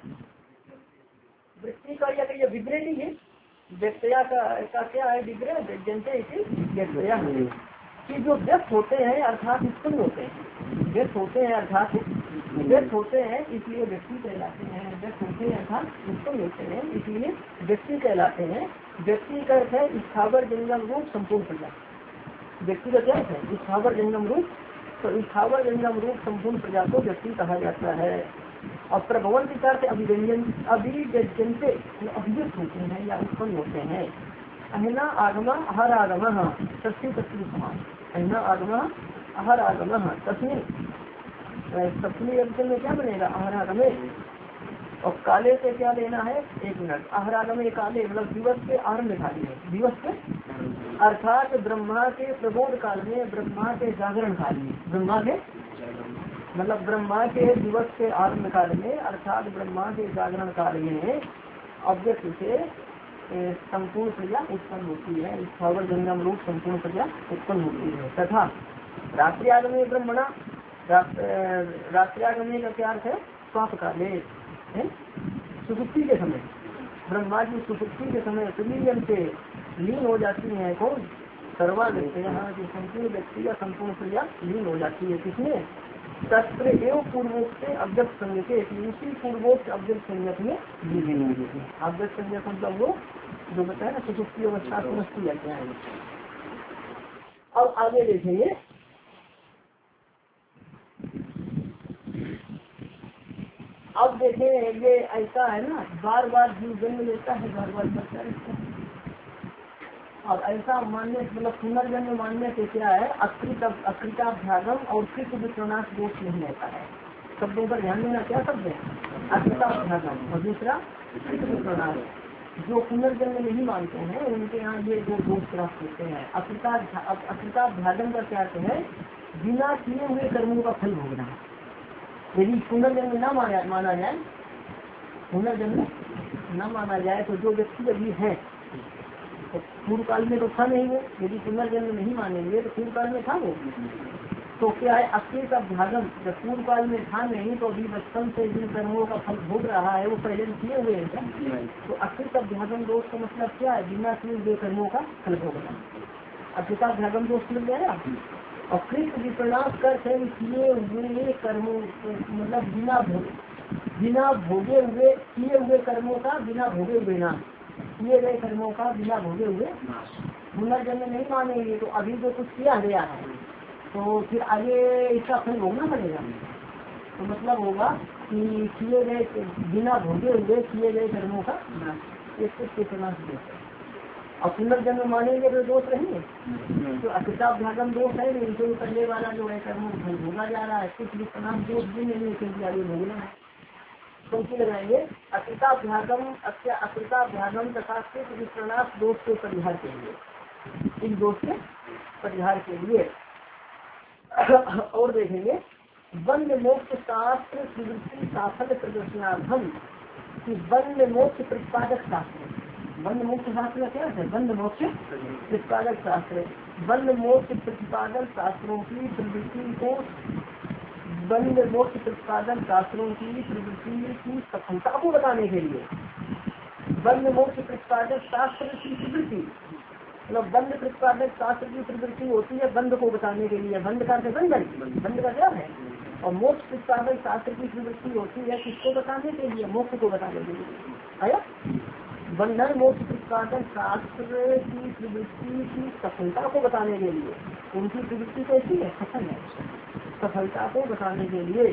वृत्ति का या ये विग्रह है। व्यक्तया का, का क्या है विग्रह, व्यज्यन्ते की व्यक्तया कि जो व्यक्त होते हैं अर्थात उत्पन्न होते हैं, व्यक्त होते हैं अर्थात व्यक्त होते हैं इसलिए व्यक्ति कहलाते हैं, व्यक्त होते हैं अर्थात उत्पन्न होते हैं इसलिए व्यक्ति कहलाते हैं। व्यक्ति का अर्थ है स्थावर जंगम रूप संपूर्ण प्रजा। व्यक्ति का क्या है, स्थावर जंगम रूप, तो स्थावर जंगम रूप संपूर्ण प्रजा को व्यक्ति कहा जाता है। और प्रभवन के अर्थ अभिव्यंजन, अभिव्यंजनते अभिव्यक्त होते हैं या उत्पन्न होते हैं। अहिना आगमा अहर आगम सस्ती तस्वीर समान, अहिना आगमा अहर आगम तस्वीर सप्तमी अक्षर में क्या बनेगा, अहरागमे। और काले से क्या लेना है, एक मिनट, अहरागमे काले मतलब दिवस के आरम्भ काल में, दिवस के अर्थात ब्रह्मा के प्रबोध काल में, ब्रह्मा के जागरण काल में, ब्रह्मा के मतलब ब्रह्मा के दिवस के आरम्भ काल में अर्थात ब्रह्मा के जागरण काल में अव्यक्त से संपूर्ण प्रजा उत्पन्न होती है, स्थावर जंगम रूप संपूर्ण प्रजा उत्पन्न होती है। तथा रात्रि आगमे ब्रह्मणा, रात्रि आगमे का क्या अर्थ है? स्वाप काले, सुसुप्ति के समय, ब्रह्मा जी सुसुप्ति के समय तुल्यम से लीन हो जाती है। कौन? सर्वा व्यक्ति, यहाँ जो संपूर्ण व्यक्ति या संपूर्ण प्रजा लीन हो जाती है। किसमें? तत्र एवं पूर्वोक्त से अव्यक्त संज्ञक, उसी पूर्वोक्त अव्यक्त संज्ञक में लीन हो जाती है। अव्यक्त संज्ञक मतलब वो जो बताया ना सुसुप्ति अवस्था समझती जाते हैं। अब आगे देखेंगे, अब देखें ये ऐसा है ना, बार बार जीव जन्म लेता है, बार बार मरता रहता है। अब ऐसा मानने मतलब पुनर्जन्म मानने से क्या है? अकृत अकृताभ्यागम और कृत विप्रनाश दोष नहीं रहता है। शब्दों पर ध्यान देना, क्या शब्द है? अकृताभ्यागम और दूसरा कृत विप्रनाश। जो पुनर्जन्म नहीं मानते हैं उनके यहाँ ये दो दोष प्राप्त होते हैं। अकृता अकृताभ्यागम का क्या अर्थ है? बिना किए हुए कर्मों का फल भोगना। यदि पुनर्जन्म न माना माना जाए, पुनर्जन्म न माना जाए तो जो व्यक्ति अभी है तो पूर्व काल में तो था नहीं वो, यदि पुनर्जन्म नहीं मानेंगे तो पूर्व काल में था वो। तो क्या है? अकृत अभ्यागम, जब पूर्व काल में था नहीं तो अभी बचपन से जिन कर्मों का फल भोग रहा है वो पहले किए हुए हैं। तो अकृत अभ्यागम दोष का मतलब क्या है? बिना किए हुए कर्मों का फल भोगना। अकृताभ्यागम दोष मिल गया। और कृत विप्रनाश करते किए हुए कर्मों मतलब बिना भोगे बिना भोगे हुए किए हुए कर्मों का बिना भोगे हुए नाश, किए गए कर्मों का बिना भोगे हुए पुनर्जन्म नहीं मानेंगे तो अभी जो कुछ किया गया है तो फिर आगे इसका फल भोगना पड़ेगा। तो मतलब होगा कि किए गए बिना भोगे हुए किए गए कर्मों का नाश, एक विप्रनाश दोष। और पुनर्जन्म मानेंगे तो दोष रहेंगे। तो अकृताभ्यागम दोष है नहीं, जो करने वाला जो है कर्मों को फल भोगा जा रहा है, कुछ विप्रनाश दोष भी नहीं है क्योंकि आगे भोगना है। तो क्या लगाएंगे? अकृताभ्यागम अकृताभ्यागम तथा कृत विप्रनाश दोष के परिहार के लिए, इन दोष के परिहार के लिए। और देखेंगे बंद मोक्ष शास्त्र प्रवृत्ति साफल्य प्रदर्शनार्थम, कि बंद मोक्ष प्रतिपादक शास्त्र। बंद मोक्ष शास्त्र का क्या है? बंद मोक्ष प्रतिपादक शास्त्र। बंद मोक्ष प्रतिपादक शास्त्रों की प्रवृत्ति को बंद मोक्ष प्रतिपादक शास्त्रों की प्रवृत्ति की सफलता को बताने के लिए, बंद मोक्ष प्रतिपादक शास्त्र की प्रवृत्ति मतलब बंद प्रतिपादक शास्त्र की प्रवृत्ति होती है बंद को बताने के लिए। बंद का बंधन, बंद का क्या है? और मोक्ष प्रतिपादक शास्त्र की प्रवृत्ति होती है किसको बताने के लिए? मोक्ष को बताने के लिए। आया? बंधन मोक्ष प्रतिपादक शास्त्र की प्रवृत्ति की सफलता को बताने के लिए, उनकी प्रवृत्ति कैसी है? सफल है। सफलता को बताने के लिए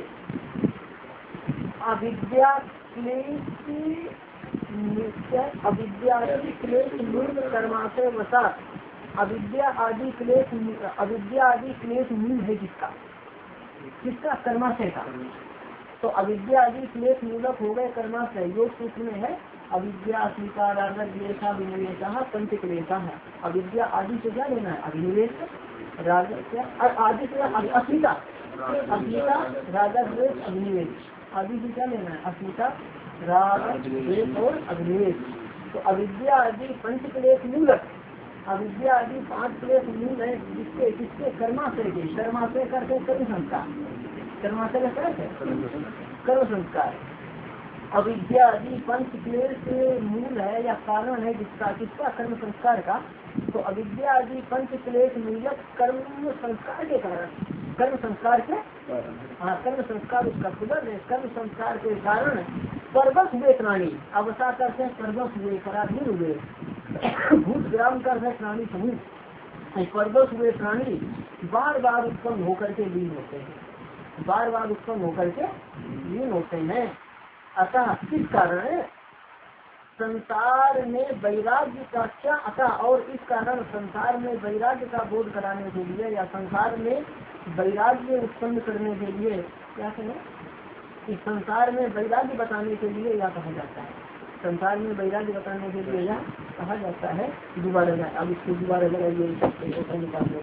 अविद्या क्लेश अविद्या क्लेश मूल कर्माशय वसात, अविद्या आदि क्लेश अविद्या आदि क्लेश मूल है किसका? किसका? कर्माशय का। तो अविद्या आदि क्लेश मूलक हो गए कर्माशय। योग सूत्र में है अविद्या अस्मिता राग द्वेषा विनिवेश पंच क्लेशा है। अविद्या आदि से क्या लेना है? अभिनिवेश, राग क्या आदि से अस्मिता, अस्मिता राग द्वेष अभिनिवेश आदि से क्या लेना है? अस्मिता राग द्वेष और अभिनिवेश। तो अविद्या आदि पंच क्लेश मूलक, अविद्या आदि पांच क्लेश मूल है जिसके किसके? कर्माशय के। कर्माशय करते कर्म संस्कार, कर्माशय का क्या है? कर्म संस्कार। अविद्या आदि पंच क्लेश मूल है या कारण है जिसका? किसका? कर्म संस्कार का। तो अविद्या आदि पंच क्लेश मूलक कर्म संस्कार के कारण, कर्म संस्कार के हाँ कर्म संस्कार उसका सुबह है। कर्म संस्कार के कारण पर्वत हुए प्राणी, अवसा करते हैं पर्वत हुए, पराधीन हुए, भूत ग्राम कर प्राणी समूह, पर्वत हुए प्राणी बार बार उत्पन्न होकर के लीन होते हैं, बार बार उत्पन्न होकर के लीन होते हैं। अतः किस कारण? संसार में वैराग्य का क्या? अतः और इस कारण संसार में वैराग्य का बोध कराने के लिए या संसार में वैराग्य उत्पन्न करने के लिए क्या कहें? इस संसार में वैराग्य बताने के लिए यह कहा जाता है। संसार में वैराग्य बताने के लिए यह कहा जाता है। दोबारा जाए, अब इसको दोबारा लगाइए निकाल।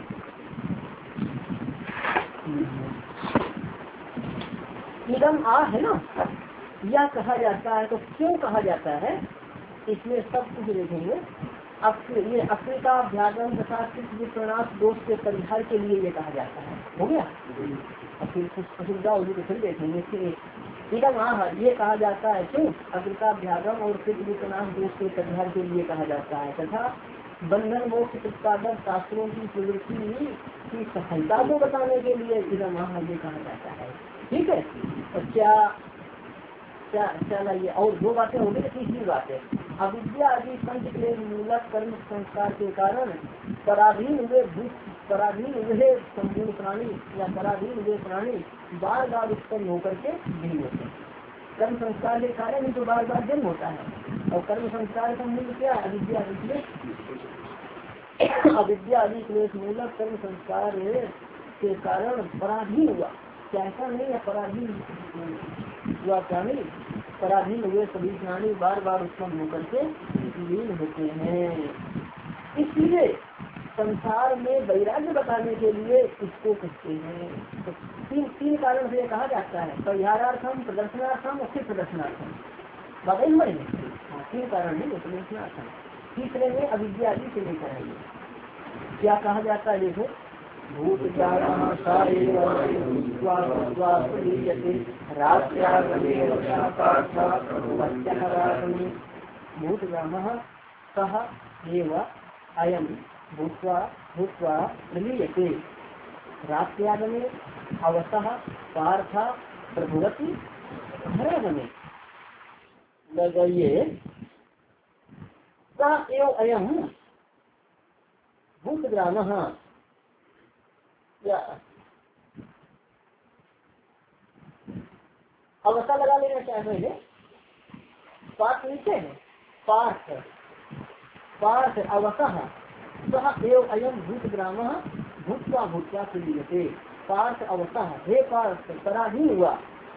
इदम आ है ना, यह कहा जाता है। तो क्यों कहा जाता है? इसमें सब कुछ देखेंगे। ये अकृताभ्यागम तथा विप्रनाश दोष के परिहार के लिए ये कहा जाता है। हो गया, और फिर कुछ असुविधा होगी तो फिर देखेंगे। ठीक है, हाँ ये कहा जाता है क्यों अकृताभ्यागम और फिर विप्रनाश दोष के परिहार के लिए कहा जाता है, तथा बंधन मोक्ष प्रतिपादक शास्त्रों की प्रवृत्ति की सफलता को बताने के लिए इधर वहाँ ये कहा जाता है। ठीक है, और क्या क्या क्या लाइए, और दो बातें हो गई। तीसरी बात है अविद्या आदि पंच के मूलक कर्म संस्कार के कारण पराधीन हुए भूत पराधीन हुए संपूर्ण प्राणी या पराधीन हुए प्राणी बार बार उत्पन्न होकर के भिन्न होते हैं। कर्म संस्कार के कारण ही तो बार बार जन्म होता है, और कर्म संस्कार का मूल क्या है? अविद्या। अविद्या आदि क्लेश मूलक कर्म संस्कार के कारण पराधीन हुआ। क्या ऐसा नहीं है? पराधीन हुआ प्राणी, पराधीन हुए सभी प्राणी बार बार उत्पन्न होकर के लीन होते हैं। इसलिए संसार में वैराग्य बताने के लिए इसको कहते हैं। तो तीन तीन कारण से कहा जाता है, परिहारार्थम, प्रदर्शनार्थम और फिर प्रदर्शनार्थम। बात बड़े तीन कारण है प्रदर्शनार्थम। तीसरे में अविद्या आदि से लेकर है। क्या कहा जाता है? देखो भूत भूतग्राम सह एव अयम भूत्वा भूत्वा प्रलीयते रात्यागमे अवसः पार्थ प्रभुवति हरागमे। लगाइए स एव अयम भूतग्रामः अवस्था लगा लेना चाहे पहले। पार्थ नीचे है, पार्थ पार्थ अवसः सह एव अयम भूतग्रामः भूत्वा भूत्वा प्रलीयते। पार्थ अवसः, हे पार्थ पराधीन हुआ,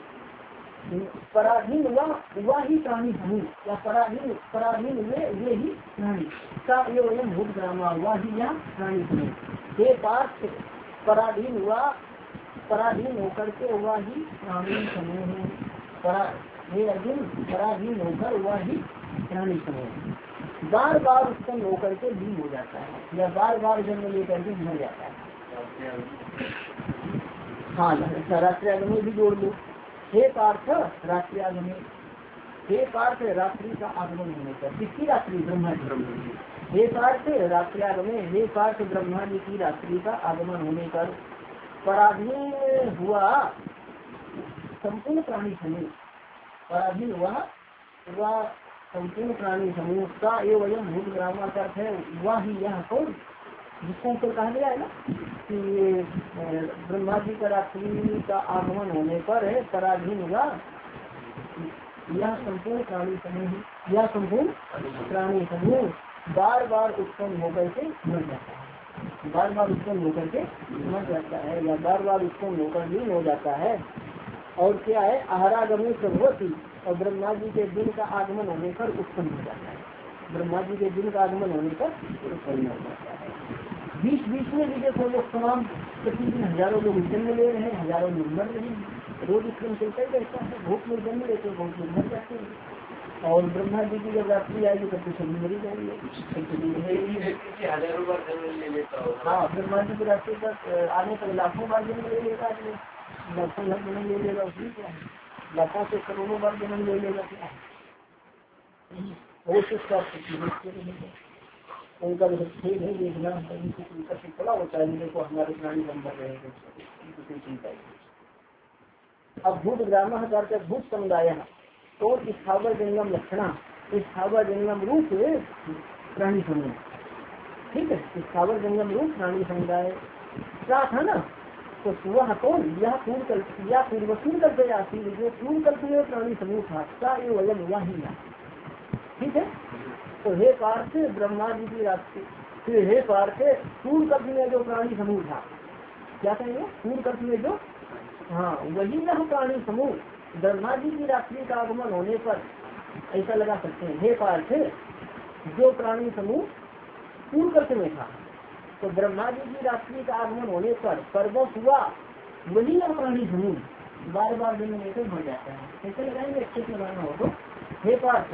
पराधीन हुआ हुआ ही प्राणी समूह, या पराधीन पराधीन हुए वे ही प्राणी का एव अयम भूतग्रामः हुआ ही यह प्राणी समूह। हे पार्थ पराधीन हुआ, पराधीन होकर के हुआ ही प्राणी समूह। परा हे अर्जुन पराधीन होकर हुआ ही प्राणी समूह बार बार उत्पन्न होकर के लीन हो जाता है, या बार बार जन्म लेकर के मर जाता है। हाँ, रात्रियागमे भी जोड़ लो। हे पार्थ रात्रियागमे, हे पार्थ रात्रि का आगमन होने पर। किसकी रात्रि? ब्रह्मा जी। हे पार्थ रात्रियागमे, हे पार्थ ब्रह्मा जी की रात्रि का आगमन होने पर पराधीन हुआ संपूर्ण प्राणी समूह। पराधीन हुआ वह संपूर्ण प्राणी समूह का एवं वयम भूतग्राम का अर्थ है वह ही यह कौन, जिसको तो कहा गया है ना कि ब्रह्मा जी का रात्रि का आगमन होने पर है पराधीन हुआ यह संपूर्ण प्राणी समूह। यह संपूर्ण प्राणी समूह बार बार उत्पन्न होकर के मर जाता है, बार बार उत्पन्न होकर के मर जाता है, या बार बार उत्पन्न होकर लीन हो जाता है। और क्या है? आहरागमे प्रभुवती, और ब्रह्मा जी के दिन का आगमन होने पर उत्पन्न हो जाता है। ब्रह्मा जी के दिन का आगमन होने पर उत्पन्न हो जाता है। बीच बीच में भी देखो लोग तमाम प्रतिदिन हजारों लोग जन्म ले रहे हैं, हजारों लोग मर रहे हैं, रोज क्रम चलता ही रहता है। बहुत लोग जन्म लेते हैं, बहुत लोग मर जाते हैं। और ब्रह्मा जी की जब रात्रि आएगी तब तो सभी मरी जाएंगे। हजारों बार जन्म ले लेता हो। हाँ, ब्रह्मा जी की रात्रि तक आने तक लाखों बार जन्म ले लेगा, लाखों लाख जन्म ले लेगा, उसमें क्या है? लाखों से करोड़ों बार जन्म ले लेगा, क्या है? वो शिक्षा उनका जो खेल है देखना, उनका बड़ा होता है। देखो हमारे प्राणी बंधर रहेंगे, चिंता है। अब भूत ग्राम का भूत समुदाय तो स्थावर जंगम लक्षणा, स्थावर जंगम रूप प्राणी समूह। ठीक है, स्थावर जंगम रूप प्राणी समुदाय क्या था ना, तो वह कौन? यह पूर्व कल्प या पूर्वसूर कल्प जाती जो पूर्व कल्प में प्राणी समूह था, क्या ये वजन हुआ ही ना। ठीक है, तो हे पार्थ ब्रह्मा जी की रात्रि, फिर हे पार्थ पूर्व कल्प में जो प्राणी समूह था, क्या कहेंगे? पूर्व कल्प में जो, हाँ वही न प्राणी समूह ब्रह्मा जी की रात्रि का आगमन होने पर, ऐसा लगा सकते हैं हे पार्थ जो प्राणी समूह पूर्व कल्प में था, तो ब्रह्मा जी की रात्रि का आगमन होने पर पर्वत हुआ वही न प्राणी समूह बार बार जन्म लेकर मर जाता है। ऐसे लगाएंगे, अच्छे से लगाना हो तो हे पार्थ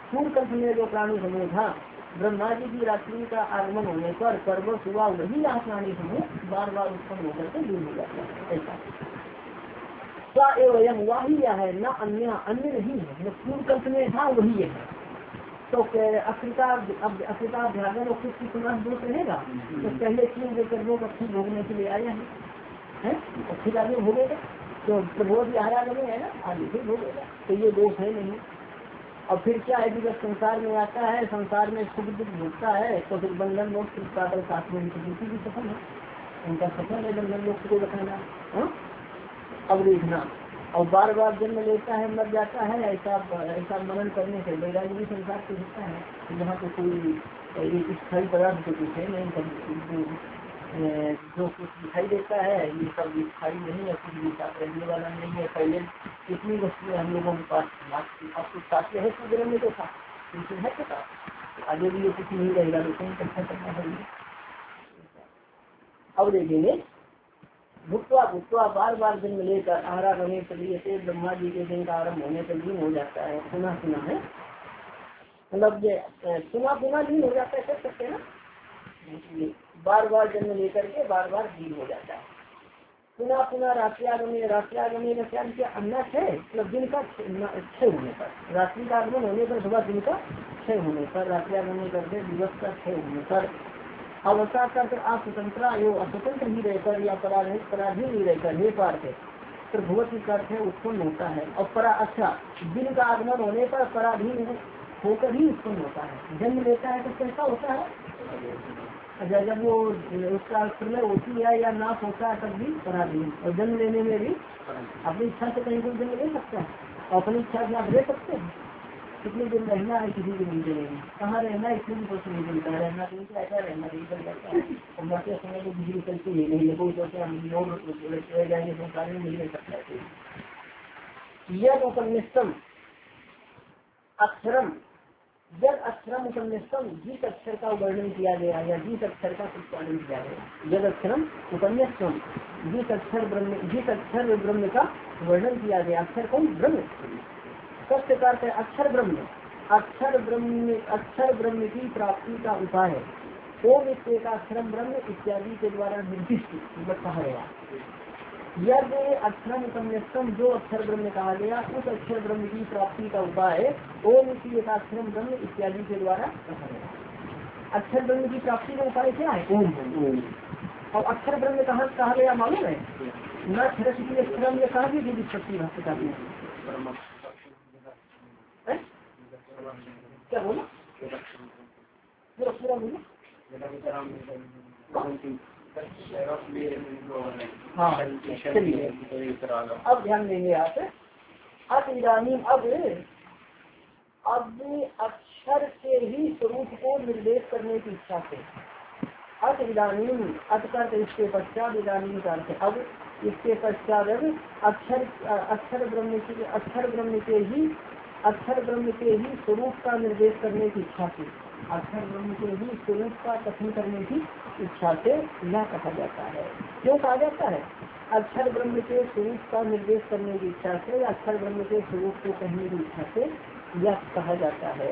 पूर्व कल्प में जो प्राणी समूह था, ब्रह्मा जी की रात्रि का आगमन होने पर पर्व सुबह वही यह प्राणी समूह बार बार उत्पन्न होकर के दूर हो जाता है। ऐसा स्व एवं वही यह है, न अन्य अन्य नहीं है, जो पूर्व कल्प में था वही है। तो अफ्रीका अब अफ्रीका ध्यान और कुछ की समाज दोष रहेगा, तो पहले तीन लेकर लोग अच्छी भोगने के लिए आया है, है? अच्छी आगे भोगेगा, तो प्रभु भी आरागमे है ना, आगे भी भोगेगा, तो ये दोष है नहीं। और फिर क्या है कि जब संसार में आता है, संसार में सुख दुख भोगता है, तो फिर बंधन मोक्ष पागल साथ में उनकी भी सफल है, उनका सफल है बंधन मोक्ष को बताना। अब देखना, और बार बार जन्म लेता है मर जाता है, ऐसा ऐसा मनन करने से वैराग्य भी संसार से होता है। यहाँ तो कोई स्थायी पदार्थ तो कुछ है नहीं, जो, जो कुछ दिखाई देता है ये सब स्थायी नहीं है, कुछ भी साथ रहने वाला नहीं है। पहले कितनी वस्तुएं हम लोगों के पास, अब कुछ साथ है सूर्य में तो था, है तो था, आगे भी ये कुछ नहीं रहेगा, तो कहीं इकट्ठा करना पड़ेगा। अब देखेंगे, भुक्वा भुक्वा बार बार जन्म लेकर आहारा रमे चलिए से ब्रह्मा जी के दिन का आरम्भ होने पर लीन हो जाता है। सुना सुना है, मतलब सुना सुना लीन हो जाता है, कह सकते हैं ना, बार बार जन्म लेकर के बार बार लीन हो जाता है। सुना सुना रात्रियागमे, रात्रियागमे का क्या किया, अन्ना है मतलब दिन का क्षय होने पर, रात्रि का आगमन होने पर सुबह दिन का क्षय होने पर, रात्रियागमे करते दिवस का क्षय होने पर, अवसाद कर आप स्वतंत्र यो अस्वतंत्र ही रहकर या पराधीन पराधीन ही रहकर हे पार्थ तो भगवत का अर्थ है उत्पन्न होता है। और परा अच्छा दिन का आगमन होने पर पराधीन होकर ही उत्पन्न होता है, जन्म लेता है तो कैसा होता है, अच्छा जब वो उसका प्रलय होती है या नाश होता है तब भी पराधीन, और जन्म लेने में भी अपनी इच्छा से कहीं कोई जन्म ले सकता है, और अपनी इच्छा से आप ले सकते हैं। कितने दिन रहना है किसी को नहीं चलेगी, कहाँ रहना है इसमें भी कुछ नहीं चलता, रहना तो ऐसा रहना नहीं चल जाता है। और मरते समय तो बिजली चलती ही नहीं है, कोई सोचते हम लोग रह जाएंगे संसार में, नहीं रह सकता है। यद उपनिष्ठम अक्षरम, जब अक्षरम उपनिष्ठम जिस अक्षर का वर्णन किया गया या जिस अक्षर का प्रतिपादन किया गया, जब अक्षरम उपनिष्ठम जिस अक्षर ब्रह्म जिस अक्षर ब्रह्म का वर्णन किया गया, अक्षर कौन ब्रह्म, सत्य का अर्थ है अक्षर ब्रह्म, अक्षर ब्रह्म अक्षर ब्रह्म की प्राप्ति का उपाय है, ओम इसके का अक्षर ब्रह्म इत्यादि के द्वारा निर्दिष्ट कहा गया। यद अक्षरम उपन्यासम जो अक्षर ब्रह्म कहा गया, उस अक्षर ब्रह्म की प्राप्ति का उपाय ओम इसकी का अक्षर ब्रह्म इत्यादि के द्वारा कहा गया। अक्षर ब्रह्म की प्राप्ति का उपाय क्या है, ओम। और अक्षर ब्रह्म कहा कहा गया मालूम है, न अक्षरम ये कहा भी विपत्ति भाषा का क्या बोला, पूरा पूरा बोला। हाँ चलिए, अब ध्यान देंगे आप। अब इदानी अब अब अक्षर के ही स्वरूप को निर्देश करने की इच्छा से, अब इदानी अक्षर इसके पश्चात इदानी का अर्थ अब इसके पश्चात अक्षर अक्षर ब्रह्म के अक्षर ब्रह्म के ही अक्षर ब्रह्म के ही स्वरूप का निर्देश करने की इच्छा से, अक्षर ब्रह्म के ही स्वरूप का कथन करने की इच्छा से यह कहा जाता है। क्यों कहा जाता है, अक्षर ब्रह्म के स्वरूप का निर्देश करने की इच्छा से या अक्षर ब्रह्म के स्वरूप को कहने की इच्छा से यह कहा जाता है।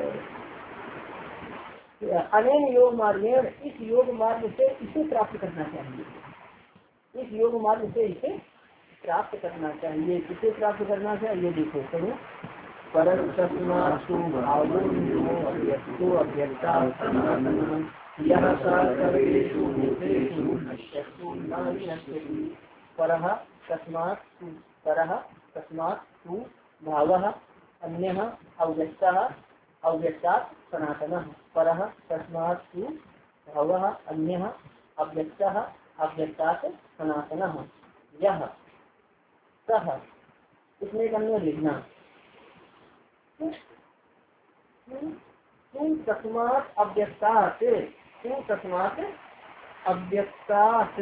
अनेन योग मार्गेण, इस योग मार्ग से इसे प्राप्त करना चाहिए, इस योग मार्ग से इसे प्राप्त करना चाहिए। किसे प्राप्त करना चाहिए, देखो करो परम तस्मात्सु भावो अव्यक्तो अव्यक्ता यह सर्वेषु भूतेषु नश्यतु न विनश्यति। परः तस्मात् परः तस्मात् भावः अन्यः अव्यक्तः अव्यक्तात् सनातनः। परः तस्मात् भावः अन्यः अव्यक्तः अव्यक्तात् सनातनः। यह सह इसमें अन्य लिखना तू तस्मात् अव्यक्तात् तू तस्मात् अव्यक्तात्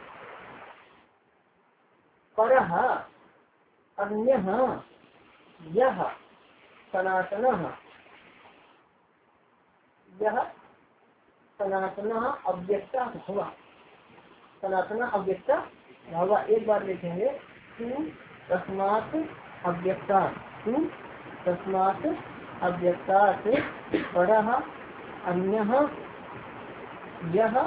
परः अन्यः यः सनातनः यः सनातनः अव्यक्ता भव सनातन अव्यक्ता भव। एक बार देखेंगे, तू तस्मात् अव्यक्ता तू तस्मात् अव्यक्तात् परः अन्यः यः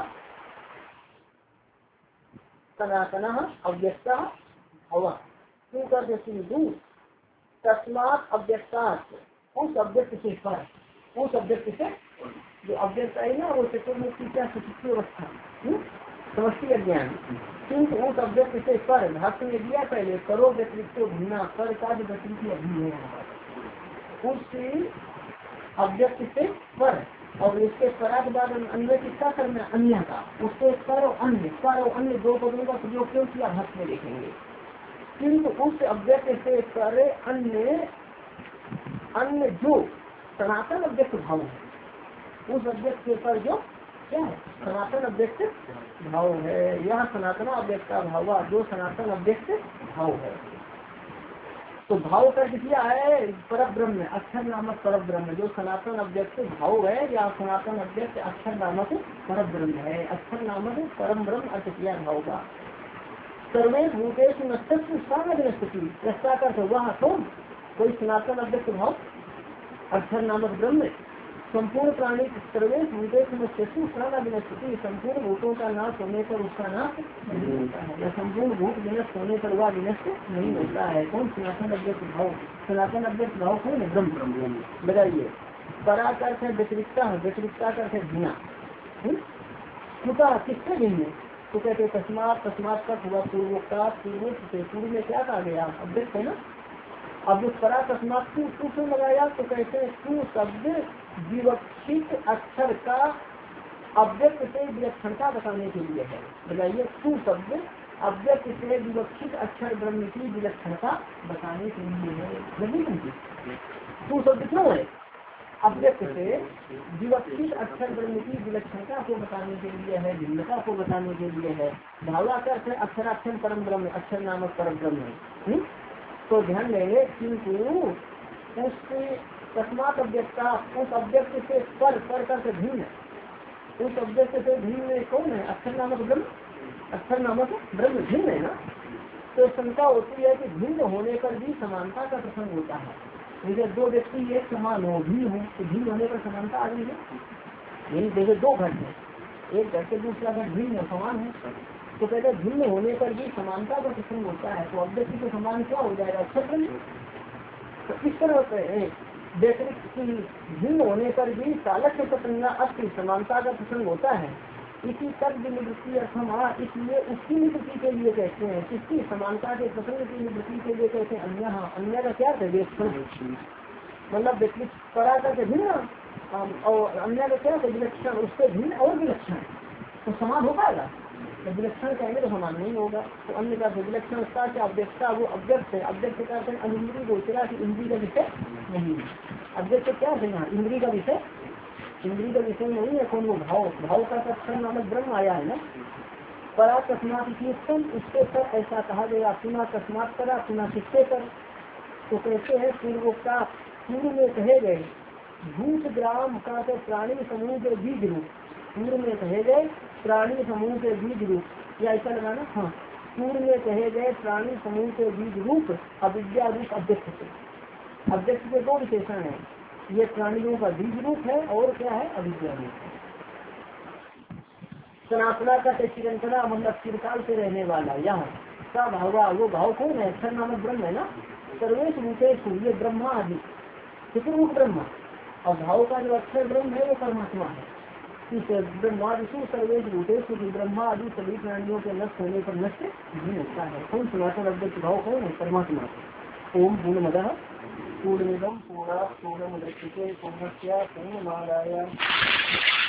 सनातनः अव्यक्तः भवः। क्यों करते सिंधु तस्मात् अव्यक्तात्, उस अव्यक्त से पर, उस अव्यक्त से जो अव्यक्त है ना वो चतुर्मुखी क्या सुचित्ति अवस्था समष्टि अज्ञान, किंतु उस अव्यक्त से पर भाष्य में दिया पहले करो व्यतिरिक्त भिन्ना कर का जो व्यतिरिक्त अभिन्न है उस अव्यक्त से पर, और इसके परा के बाद अन्य किसका करना अन्य का, उसके पर और अन्य पर और अन्य दो पदों का प्रयोग क्यों किया भाष्य में देखेंगे। किंतु उस अव्यक्त से पर अन्य अन्य जो सनातन अव्यक्त भाव है, उस अव्यक्त के पर जो क्या है सनातन अव्यक्त भाव है, यह सनातन अव्यक्त भाव जो सनातन अव्यक्त भाव है। तो भाव कर किया है पर ब्रह्म अक्षर नामक पर ब्रह्म, जो सनातन अव्यक्त भाव है या सनातन अव्यक्त अक्षर नामक पर ब्रह्म है, अक्षर नामक परम ब्रह्म अर्थ किया भाव का। सर्वे भूतेषु नष्टस्व सामग्रस्ति रस्ता कर वह कौन कोई सनातन अव्यक्त भाव अक्षर नामक ब्रह्म संपूर्ण प्राणी सर्वे भूतेषु नष्टस्व सामग्रस्ति, संपूर्ण भूतों का नाश होने पर उसका नाश नहीं होता है या संपूर्ण भूत विनष्ट होने पर वह विनष्ट नहीं होता है। कौन सनातन अव्यक्त भाव, सनातन अव्यक्त भाव कौन है ब्रह्म। बताइए पराकार से व्यतिरिक्ता, व्यतिरिक्ता कर से भिन्ना किससे भिन्न, तो कहते तस्मात तस्मात का हुआ पूर्वोक्ता पूर्व से पूर्व में क्या कहा गया अव्यक्त है ना। अब जो परा तस्मात तू क्यों लगाया, तो कहते हैं तू शब्द विवक्षित अक्षर का अव्यक्त से विलक्षणता बताने के लिए है। बताइए तू शब्द अव्यक्त से विवक्षित अक्षर ब्रह्म की विलक्षणता बताने के लिए है। नहीं समझी तू शब्द क्यों है, अव्यक्त से विवक्षित अक्षर ब्रह्म की विलक्षणता को बताने के लिए है, भिन्नता को बताने के लिए है। भावार्थ है अक्षराक्षर परम ब्रह्म, अक्षर नामक परम ब्रह्म। तो ध्यान देंगे किंतु उस तस्मात अव्यक्ता उस अव्यक्त से पर पर करके भिन्न, उस अव्यक्त से भिन्न कौन है अक्षर नामक ब्रह्म, अक्षर नामक ब्रह्म भिन्न है ना। तो शंका होती है कि भिन्न होने पर भी समानता का प्रसंग होता है। जैसे दो व्यक्ति एक समान हो भी हो तो भिन्न होने पर समानता आ रही है। यही जैसे दो घट है, एक घट से दूसरा घट भिन्न समान है, तो कहते भिन्न होने पर भी समानता का प्रसंग होता है। तो अव्यक्त को समान क्या हो जाएगा अक्षर ब्रह्म। तो इस तरह से व्यतिरिक्त भिन्न होने पर भी सालक्य प्रसंग अस्थि समानता का प्रसंग होता है। इसी तक निवृत्ति अर्थम आ, इसलिए उसकी निवृत्ति के लिए कहते हैं, किसकी समानता के प्रसंग की निवृत्ति के लिए कहते हैं अन्य। अन्य का क्या है मतलब व्यतिरिक्त परा का भिन्न और अन्य का क्या है विलक्षण, उससे भिन्न और विलक्षण तो समान हो पाएगा। तो विलक्षण कहेंगे तो समान नहीं होगा। तो अन्य का विलक्षण उसका क्या अव्यक्ता वो अव्यक्त है, अव्यक्त का इंद्रिय गोचरा की इंद्रिय का विषय नहीं है। अव्यक्त क्या है यहाँ इंद्रिय का विषय, इंद्रिय का विषय नहीं है। कौन वो भाव, भाव का अक्षर नामक ब्रह्म आया है ना। परा तस्मात उसके पर ऐसा कहा गया, पुनः तस्मात परा पुनः किसके पर, तो कहते हैं पूर्वोक्ता पूर्व में कहे गए भूत ग्राम का तो प्राणी समूह के बीज रूप, पूर्व में कहे गए प्राणी समूह के बीज रूप या ऐसा लगाना हाँ पूर्व में कहे गए प्राणी समूह के बीज रूप अविद्या रूप अव्यक्त से। अव्यक्त के दो विशेषण है, ये प्राणियों का बीज रूप है और क्या है अविद्या रूप है। सनातना का चिरंतना मतलब चिरकाल से रहने वाला यहाँ का भावा, वो भाव कौन है अक्षर नामक ब्रह्म है ना। सर्वेश रूपेश ये ब्रह्मा आदि चतुर्मुख ब्रह्मा, और भाव का जो अक्षर ब्रह्म है वो परमात्मा है। इस ब्रह्मादिशु सर्वेश रूपेश ब्रह्मा आदि सभी प्राणियों के नष्ट होने पर नष्ट नहीं होता है। कौन सनातन अव्यक्त भाव कौन है परमात्मा। ओम पूर्णमदः पूर्णमिदं पूर्णात् पूर्णमुदच्यते पूर्णस्य पूर्णमादाय